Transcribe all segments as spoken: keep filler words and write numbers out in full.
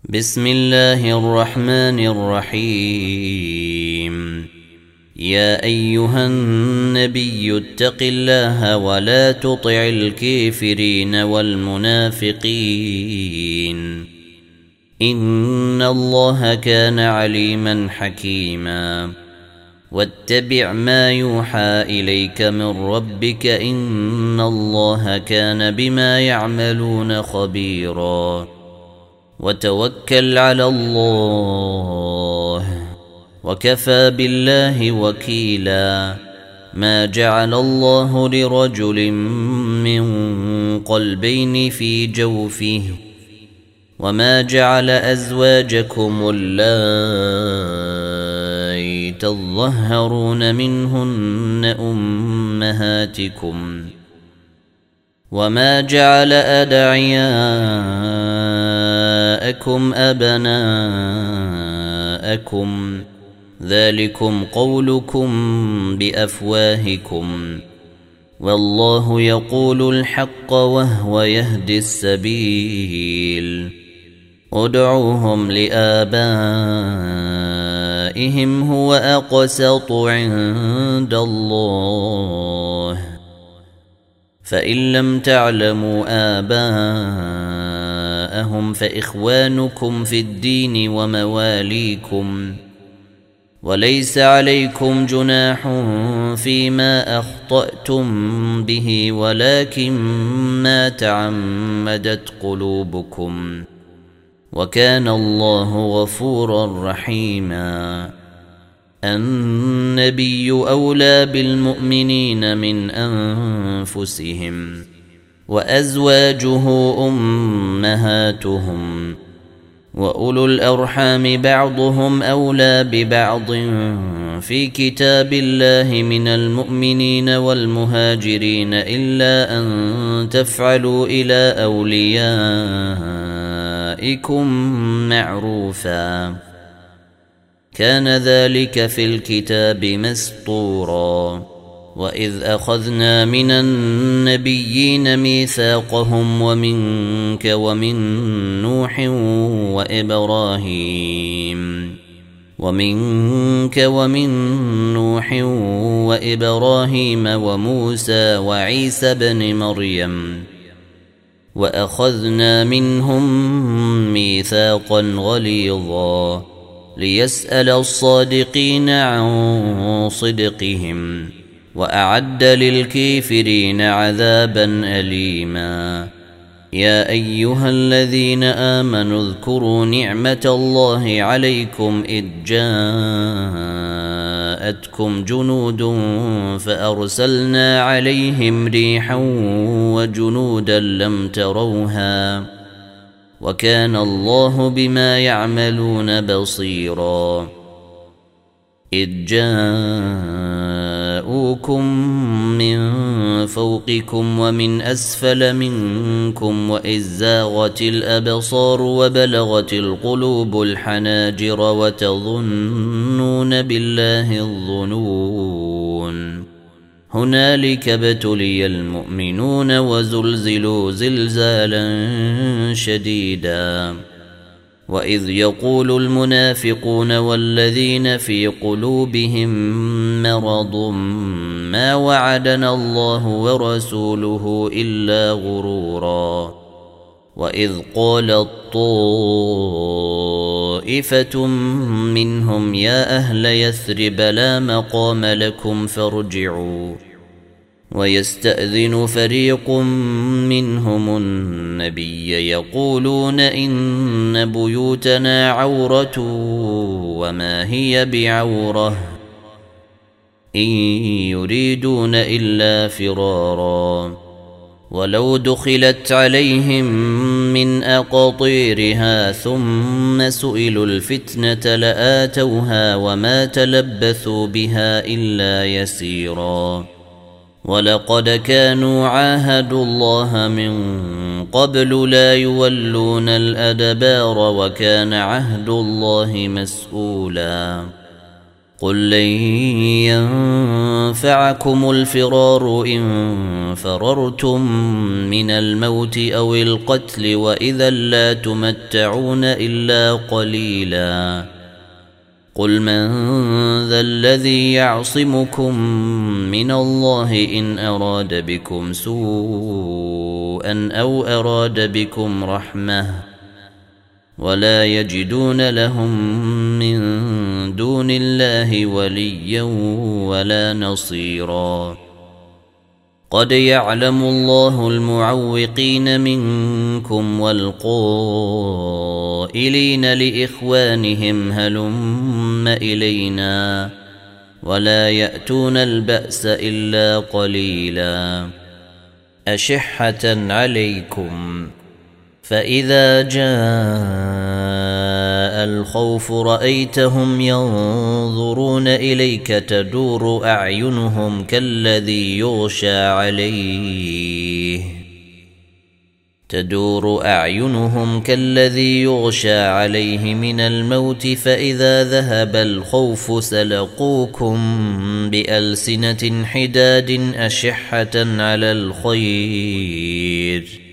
بسم الله الرحمن الرحيم. يا أيها النبي اتق الله ولا تطع الكافرين والمنافقين إن الله كان عليما حكيما. واتبع ما يوحى إليك من ربك إن الله كان بما يعملون خبيرا. وتوكل على الله وكفى بالله وكيلا. ما جعل الله لرجل من قلبين في جوفه وما جعل أزواجكم اللائي تظهرون منهن أمهاتكم وما جعل أدعياءكم أبناءكم ذلكم قولكم بأفواهكم والله يقول الحق وهو يهدي السبيل. ادعوهم لآبائهم هو أقسط عند الله فإن لم تعلموا آباءهم فإخوانكم في الدين ومواليكم وليس عليكم جناح فيما أخطأتم به ولكن ما تعمدت قلوبكم وكان الله غفورا رحيما. النبي أولى بالمؤمنين من أنفسهم وأزواجه أمهاتهم وأولو الأرحام بعضهم أولى ببعض في كتاب الله من المؤمنين والمهاجرين إلا أن تفعلوا إلى أوليائكم معروفا كان ذلك في الكتاب مسطورا. وإذ أخذنا من النبيين ميثاقهم ومنك ومن نوح وإبراهيم ومنك ومن نوح وإبراهيم وموسى وعيسى بن مريم وأخذنا منهم ميثاقا غليظا ليسأل الصادقين عن صدقهم وأعد للكافرين عذابا أليما. يا أيها الذين آمنوا اذكروا نعمة الله عليكم إذ جاءتكم جنود فأرسلنا عليهم ريحا وجنودا لم تروها وكان الله بما يعملون بصيرا. إذ جاءوكم من فوقكم ومن أسفل منكم وإذ زاغت الأبصار وبلغت القلوب الحناجر وتظنون بالله الظنون هنالك ابتلي المؤمنون وزلزلوا زلزالا شديدا. وإذ يقول المنافقون والذين في قلوبهم مرض ما وعدنا الله ورسوله إلا غرورا. وإذ قالت طائفة منهم يا أهل يثرب لا مقام لكم فارجعوا ويستأذن فريق منهم النبي يقولون إن بيوتنا عورة وما هي بعورة إن يريدون إلا فرارا ولو دخلت عليهم من أقاطيرها ثم سئلوا الفتنة لآتوها وما تلبثوا بها إلا يسيرا. ولقد كانوا عاهدوا الله من قبل لا يولون الأدبار وكان عهد الله مسؤولا. قل لن ينفعكم الفرار إن فررتم من الموت أو القتل وإذا لا تمتعون إلا قليلا قل من ذا الذي يعصمكم من الله إن أراد بكم سوءا أو أراد بكم رحمة ولا يجدون لهم من دون الله وليا ولا نصيرا قد يعلم الله المعوقين منكم والقائلين لإخوانهم هلم إلينا ولا يأتون البأس إلا قليلا أشحة عليكم فإذا جاء الخوف رأيتهم ينظرون إليك تدور أعينهم كالذي يغشى عليه تدور أعينهم كالذي يغشى عليه من الموت فإذا ذهب الخوف سلقوكم بألسنة حداد أشحة على الخير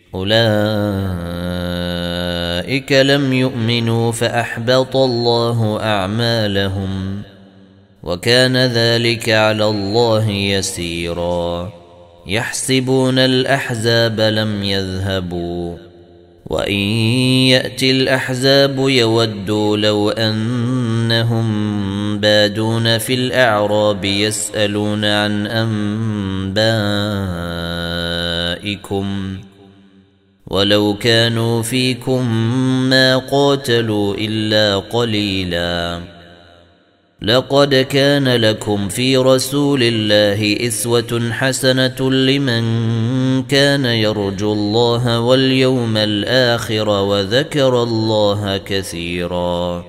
أولئك لم يؤمنوا فأحبط الله أعمالهم وكان ذلك على الله يسيرا يحسبون الأحزاب لم يذهبوا وإن يأتي الأحزاب يودوا لو أنهم بادون في الأعراب يسألون عن أنبائكم ولو كانوا فيكم ما قاتلوا إلا قليلا لقد كان لكم في رسول الله إسوة حسنة لمن كان يرجو الله واليوم الآخر وذكر الله كثيرا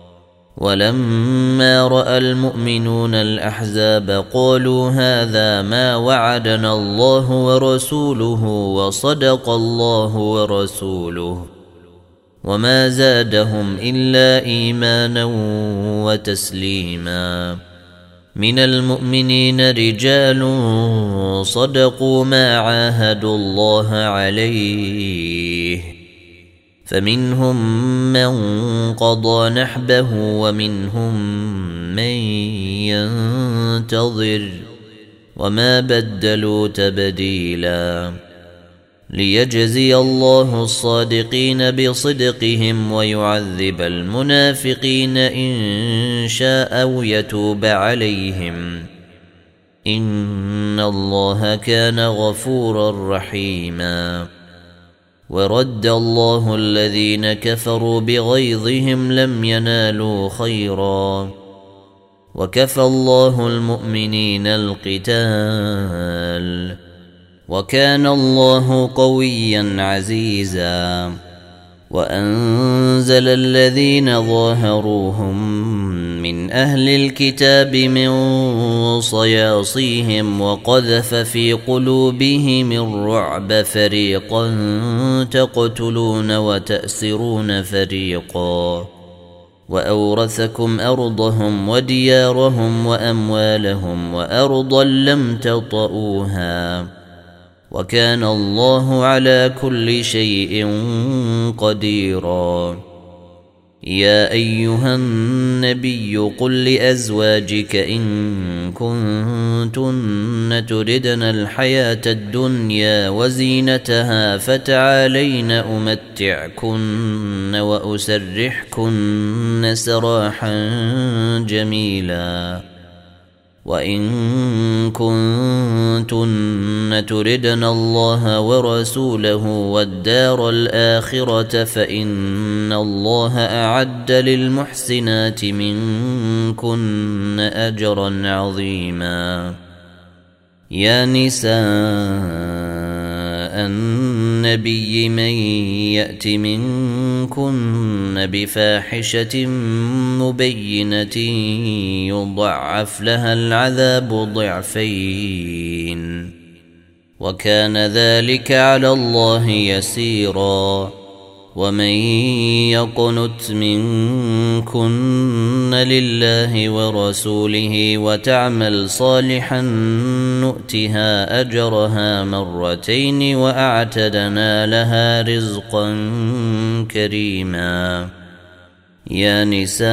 ولما رأى المؤمنون الأحزاب قالوا هذا ما وعدنا الله ورسوله وصدق الله ورسوله وما زادهم إلا إيمانا وتسليما من المؤمنين رجال صدقوا ما عاهدوا الله عليه فمنهم من قضى نحبه ومنهم من ينتظر وما بدلوا تبديلا ليجزي الله الصادقين بصدقهم ويعذب المنافقين إن شاء أو يتوب عليهم إن الله كان غفورا رحيما ورد الله الذين كفروا بغيظهم لم ينالوا خيرا وكفى الله المؤمنين القتال وكان الله قويا عزيزا وأنزل الذين ظاهروهم من أهل الكتاب من صياصيهم وقذف في قلوبهم الرعب فريقا تقتلون وتأسرون فريقا وأورثكم أرضهم وديارهم وأموالهم وأرضا لم تطئوها وكان الله على كل شيء قديرا يا أيها النبي قل لأزواجك إن كنتن تردن الحياة الدنيا وزينتها فتعالين أمتعكن وأسرحكن سراحا جميلا وإن كنتن تردن الله ورسوله والدار الآخرة فإن الله أعد للمحسنات منكن أجرا عظيما يا نساء النبي من يأت منكن بفاحشة مبينة يضعف لها العذاب ضعفين وكان ذلك على الله يسيرا ومن يقنت منكن لله ورسوله وتعمل صالحا نؤتها أجرها مرتين وأعتدنا لها رزقا كريما. يا نساء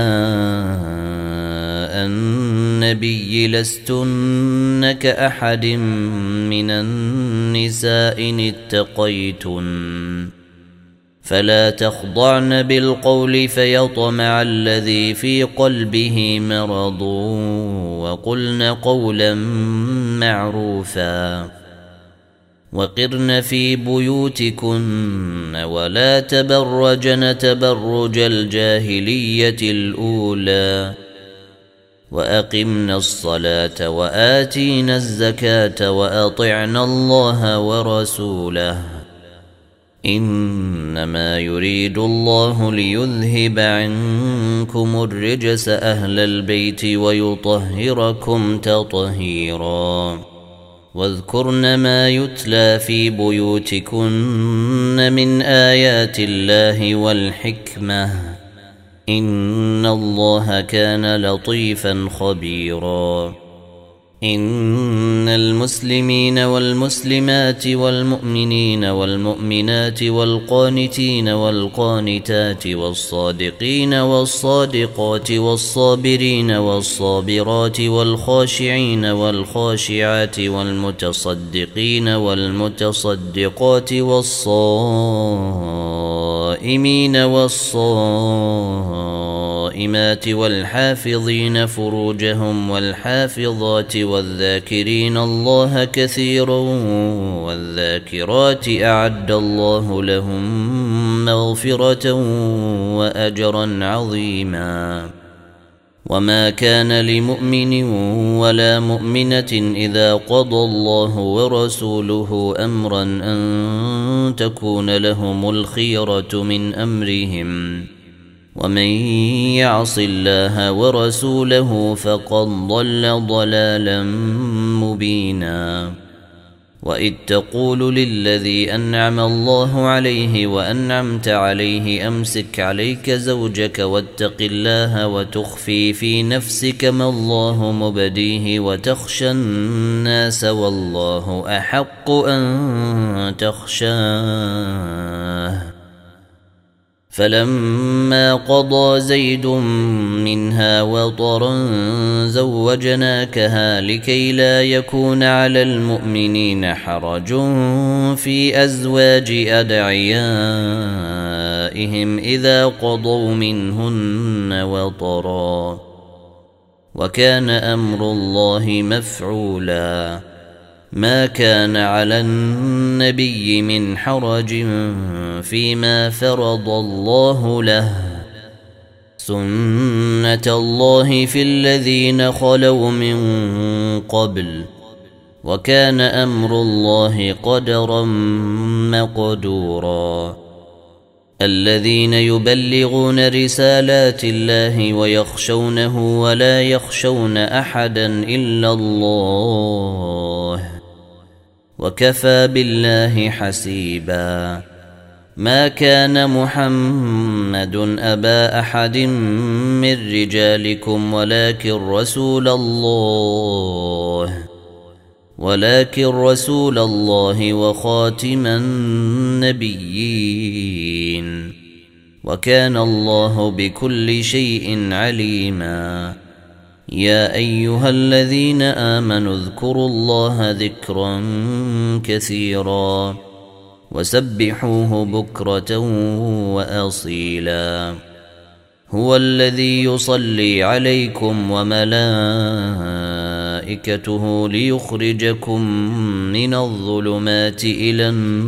النبي لستن كأحد من النساء إن اتقيتن فلا تخضعن بالقول فيطمع الذي في قلبه مرض وقلن قولا معروفا وقرن في بيوتكن ولا تبرجن تبرج الجاهلية الأولى وأقمنا الصلاة وآتينا الزكاة وأطعنا الله ورسوله إنما يريد الله ليذهب عنكم الرجس أهل البيت ويطهركم تطهيرا. واذكرن ما يتلى في بيوتكن من آيات الله والحكمة إن الله كان لطيفا خبيرا. إن المسلمين والمسلمات والمؤمنين والمؤمنات والقانتين والقانتات والصادقين والصادقات والصابرين والصابرات والخاشعين والخاشعات والمتصدقين والمتصدقات والصائمين والصائمات والحافظين فروجهم والحافظات والذاكرين الله كثيرا والذاكرات أعد الله لهم مغفرة وأجرا عظيما. وما كان لمؤمن ولا مؤمنة إذا قضى الله ورسوله أمرا أن تكون لهم الخيرة من أمرهم ومن يعص الله ورسوله فقد ضل ضلالا مبينا. وإذ تقول للذي أنعم الله عليه وأنعمت عليه أمسك عليك زوجك واتق الله وتخفي في نفسك ما الله مبديه وتخشى الناس والله أحق أن تخشاه فلما قضى زيد منها وطرا زوجناكها لكي لا يكون على المؤمنين حرج في أزواج أدعيائهم إذا قضوا منهن وطرا وكان أمر الله مفعولا. ما كان على النبي من حرج فيما فرض الله له سنة الله في الذين خلوا من قبل وكان أمر الله قدرا مقدورا. الذين يبلغون رسالات الله ويخشونه ولا يخشون أحدا إلا الله وكفى بالله حسيبا. ما كان محمد أبا أحد من رجالكم ولكن رسول الله ولكن رسول الله وخاتم النبيين وكان الله بكل شيء عليما. يا أيها الذين آمنوا اذكروا الله ذكرا كثيرا وسبحوه بكرة وأصيلا. هو الذي يصلي عليكم وملائكته ليخرجكم من الظلمات إلى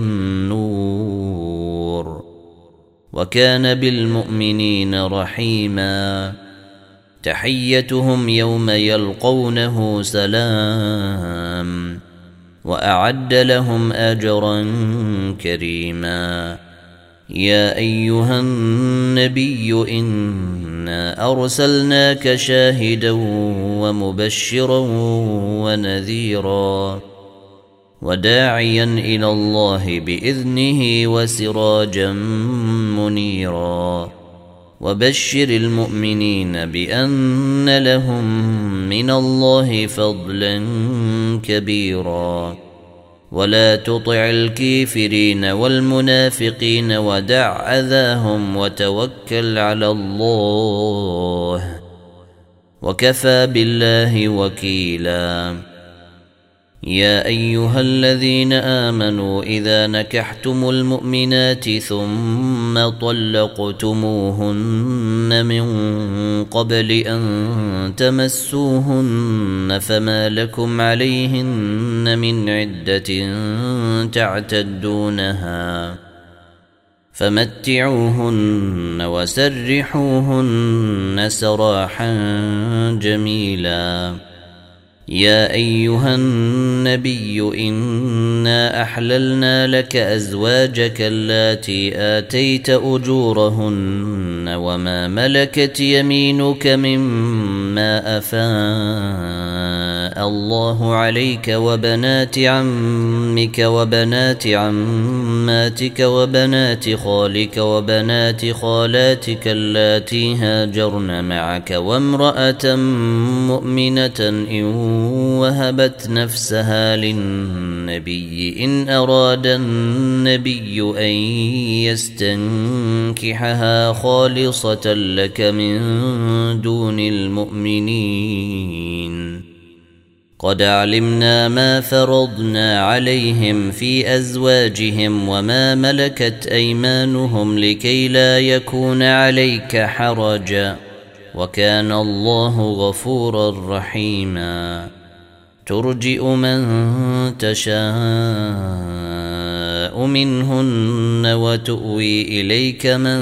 النور وكان بالمؤمنين رحيما. تحيتهم يوم يلقونه سلام وأعد لهم أجرا كريما. يا أيها النبي إنا أرسلناك شاهدا ومبشرا ونذيرا وداعيا إلى الله بإذنه وسراجا منيرا وبشر المؤمنين بأن لهم من الله فضلا كبيرا ولا تطع الكافرين والمنافقين ودع أذاهم وتوكل على الله وكفى بالله وكيلا يا أيها الذين آمنوا إذا نكحتم المؤمنات ثم طلقتموهن من قبل أن تمسوهن فما لكم عليهن من عدة تعتدونها فمتعوهن وسرحوهن سراحا جميلا يا أيها النبي إنا أحللنا لك أزواجك اللاتي آتيت أجورهن وما ملكت يمينك مما أفاء الله عليك وبنات عمك وبنات عماتك وبنات خالك وبنات خالاتك اللاتي هاجرن معك وامرأة مؤمنة إن وهبت نفسها للنبي إن أراد النبي أن يستنكحها خالصة لك من دون المؤمنين قد علمنا ما فرضنا عليهم في أزواجهم وما ملكت أيمانهم لكي لا يكون عليك حرج وكان الله غفورا رحيما ترجئ من تشاء منهن وتؤوي إليك من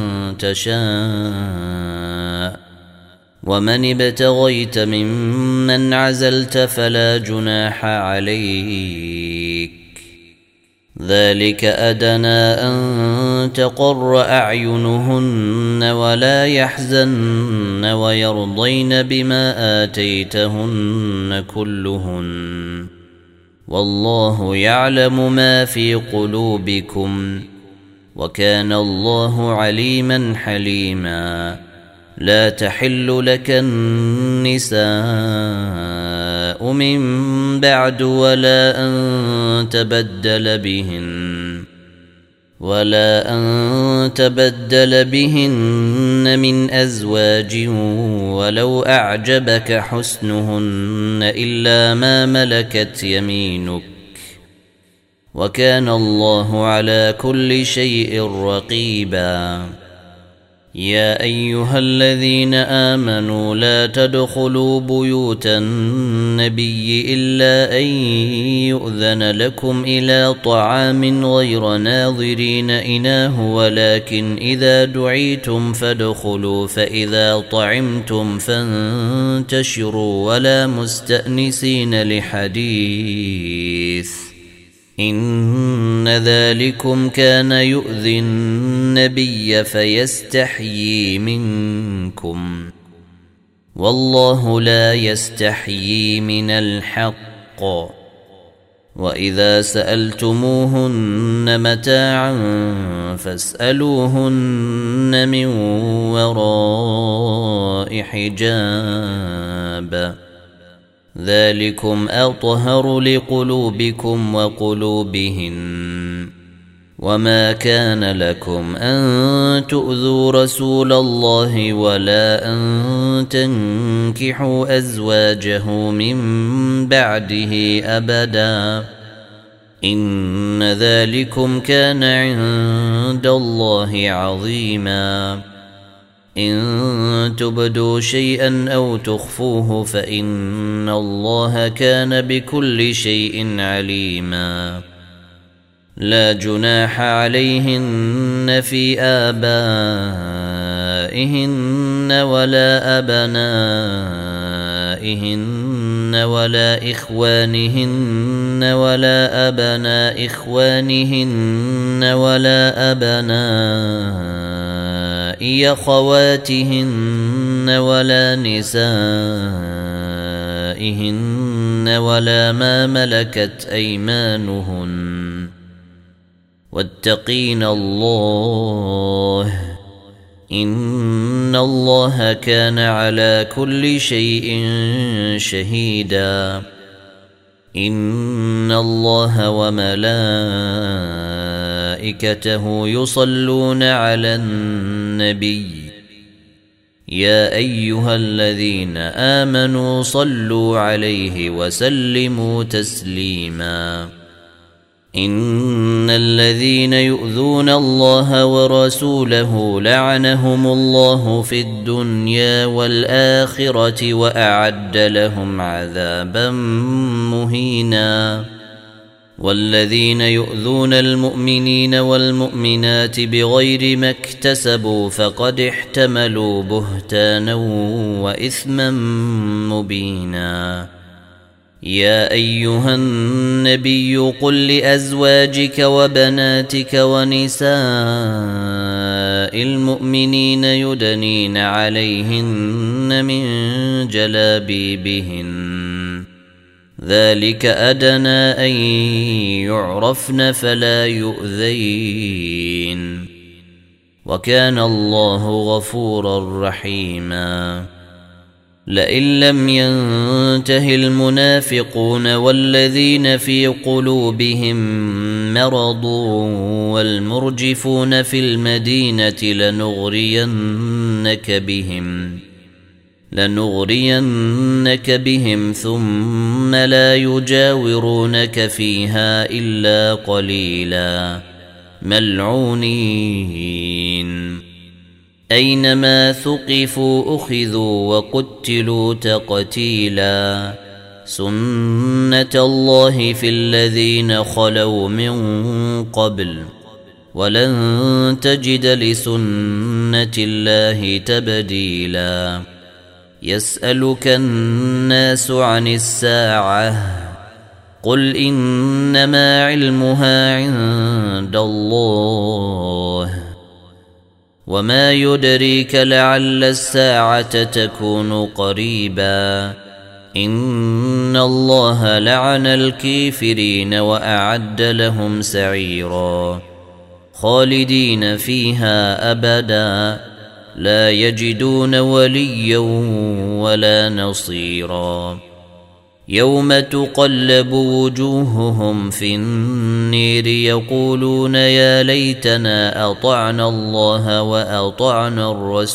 تشاء ومن ابتغيت ممن عزلت فلا جناح عليك ذلك أدنى أن تقر أعينهن ولا يحزن ويرضين بما آتيتهن كلهن والله يعلم ما في قلوبكم وكان الله عليما حليما لا تحل لك النساء من بعد ولا أن تبدل بهن ولا أن تبدل بهن من أزواج ولو أعجبك حسنهن إلا ما ملكت يمينك وكان الله على كل شيء رقيبا يا أيها الذين آمنوا لا تدخلوا بيوت النبي إلا أن يؤذن لكم إلى طعام غير ناظرين إناه ولكن إذا دعيتم فادخلوا فإذا طعمتم فانتشروا ولا مستأنسين لحديث إن ذلكم كان يؤذي النبي فيستحيي منكم والله لا يستحيي من الحق وإذا سألتموهن متاعا فاسألوهن من وراء حجاب ذلكم أطهر لقلوبكم وقلوبهن وما كان لكم أن تؤذوا رسول الله ولا أن تنكحوا أزواجه من بعده أبدا إن ذلكم كان عند الله عظيما إن تبدوا شيئا أو تخفوه فإن الله كان بكل شيء عليما لا جناح عليهن في آبائهن ولا أبنائهن ولا إخوانهن ولا أبناء إخوانهن ولا أبناء خواتهن ولا نسائهن ولا ما ملكت أيمانهن واتقين الله إن الله كان على كل شيء شهيدا إن الله وملائكته يصلون على النبي يا أيها الذين آمنوا صلوا عليه وسلموا تسليما إن الذين يؤذون الله ورسوله لعنهم الله في الدنيا والآخرة وأعد لهم عذابا مهينا والذين يؤذون المؤمنين والمؤمنات بغير ما اكتسبوا فقد احتملوا بهتانا وإثما مبينا يا أيها النبي قل لأزواجك وبناتك ونساء المؤمنين يدنين عليهن من جلابيبهن ذلك أدنى أن يعرفن فلا يؤذين وكان الله غفورا رحيما لئن لم ينته المنافقون والذين في قلوبهم مرض والمرجفون في المدينة لنغرينك بهم لنغرينك بهم ثم لا يجاورونك فيها إلا قليلا ملعونين أينما ثقفوا أخذوا وقتلوا تقتيلا سنة الله في الذين خلوا من قبل ولن تجد لسنة الله تبديلا يسألك الناس عن الساعة قل إنما علمها عند الله وما يدريك لعل الساعة تكون قريبا إن الله لعن الكافرين وأعد لهم سعيرا خالدين فيها أبدا لا يجدون وليا ولا نصيرا يوم تقلب وجوههم في النير يقولون يا ليتنا أطعنا الله وأطعنا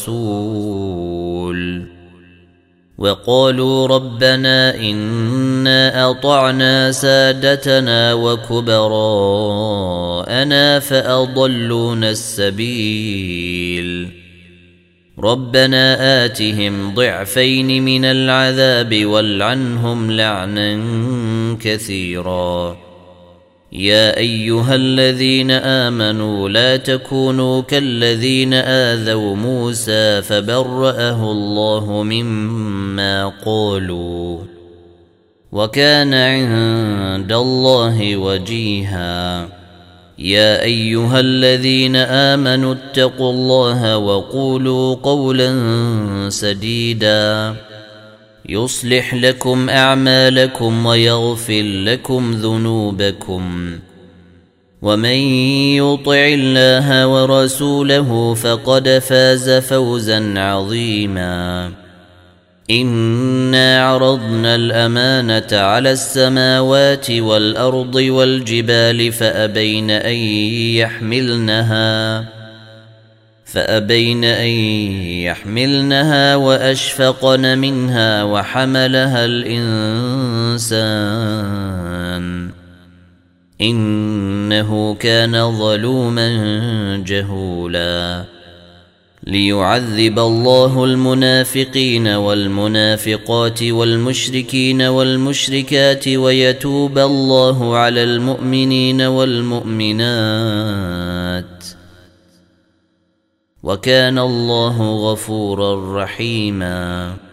الرسول وقالوا ربنا إنا أطعنا سادتنا وكبراءنا فأضلونا السبيل ربنا آتهم ضعفين من العذاب والعنهم لعنا كثيرا يا أيها الذين آمنوا لا تكونوا كالذين آذوا موسى فبرأه الله مما قالوا وكان عند الله وجيها يا أيها الذين آمنوا اتقوا الله وقولوا قولا سديدا يصلح لكم أعمالكم ويغفر لكم ذنوبكم ومن يطع الله ورسوله فقد فاز فوزا عظيما إنا عرضنا الأمانة على السماوات والأرض والجبال فأبين أن يحملنها فأبين أن يحملنها وأشفقن منها وحملها الإنسان إنه كان ظلوما جهولا ليعذب الله المنافقين والمنافقات والمشركين والمشركات ويتوب الله على المؤمنين والمؤمنات وكان الله غفورا رحيما